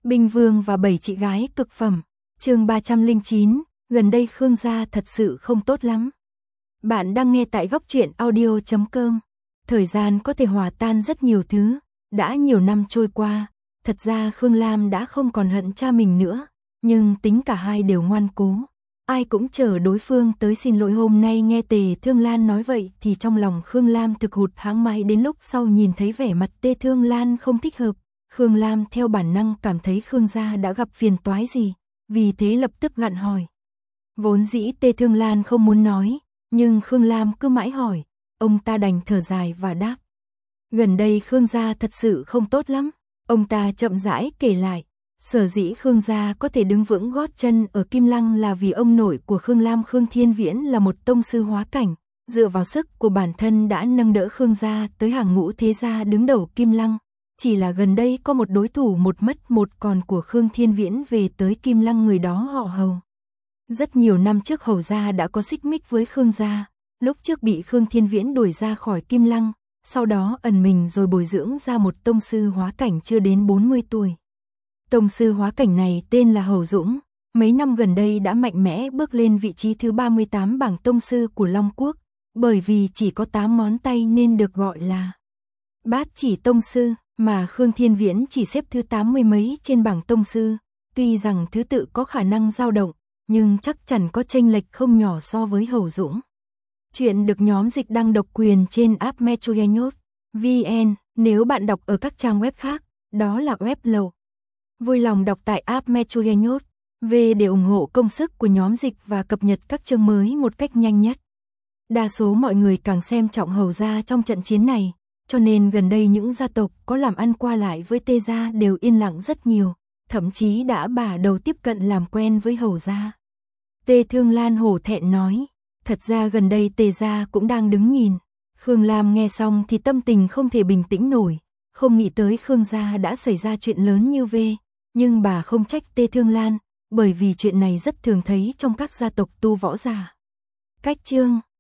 Binh Vương và 7 chị gái cực phẩm. Chương 309, gần đây Khương gia thật sự không tốt lắm. Bạn đang nghe tại goctruyện.audio.com. Thời gian có thể hòa tan rất nhiều thứ, đã nhiều năm trôi qua, thật ra Khương Lam đã không còn hận cha mình nữa, nhưng tính cả hai đều ngoan cố. Ai cũng chờ đối phương tới xin lỗi. Hôm nay nghe Tề Thương Lan nói vậy thì trong lòng Khương Lam thực hụt hẫng, mãi đến lúc sau nhìn thấy vẻ mặt Tề Thương Lan không thích hợp, Khương Lam theo bản năng cảm thấy Khương gia đã gặp phiền toái gì, vì thế lập tức gặn hỏi. Vốn dĩ Tề Thương Lan không muốn nói, nhưng Khương Lam cứ mãi hỏi, ông ta đành thở dài và đáp. Gần đây Khương gia thật sự không tốt lắm, ông ta chậm rãi kể lại. Sở dĩ Khương gia có thể đứng vững gót chân ở Kim Lăng là vì ông nội của Khương Lam Khương Thiên Viễn là một tông sư hóa cảnh, dựa vào sức của bản thân đã nâng đỡ Khương gia tới hàng ngũ thế gia đứng đầu Kim Lăng. Chỉ là gần đây có một đối thủ một mất một còn của Khương Thiên Viễn về tới Kim Lăng, người đó họ Hầu. Rất nhiều năm trước Hầu gia đã có xích mích với Khương gia, lúc trước bị Khương Thiên Viễn đuổi ra khỏi Kim Lăng, sau đó ẩn mình rồi bồi dưỡng ra một tông sư hóa cảnh chưa đến 40 tuổi. Tông sư hóa cảnh này tên là Hầu Dũng, mấy năm gần đây đã mạnh mẽ bước lên vị trí thứ 38 bảng tông sư của Long Quốc, bởi vì chỉ có 8 ngón tay nên được gọi là bát chỉ tông sư, mà Khương Thiên Viễn chỉ xếp thứ 80 mấy trên bảng tông sư. Tuy rằng thứ tự có khả năng dao động, nhưng chắc chắn có chênh lệch không nhỏ so với Hầu Dũng. Chuyện được nhóm dịch đăng độc quyền trên app Metronews.vn, nếu bạn đọc ở các trang web khác, đó là web lậu. Vui lòng đọc tại app Metronews.vn để ủng hộ công sức của nhóm dịch và cập nhật các chương mới một cách nhanh nhất. Đa số mọi người càng xem trọng Hầu gia trong trận chiến này, cho nên gần đây những gia tộc có làm ăn qua lại với Tề gia đều yên lặng rất nhiều, thậm chí đã bả đầu tiếp cận làm quen với Hầu gia. Tề Thương Lan hổ thẹn nói, thật ra gần đây Tề gia cũng đang đứng nhìn. Khương Lam nghe xong thì tâm tình không thể bình tĩnh nổi, không nghĩ tới Khương gia đã xảy ra chuyện lớn như vậy, nhưng bà không trách Tề Thương Lan, bởi vì chuyện này rất thường thấy trong các gia tộc tu võ giả. Cách chương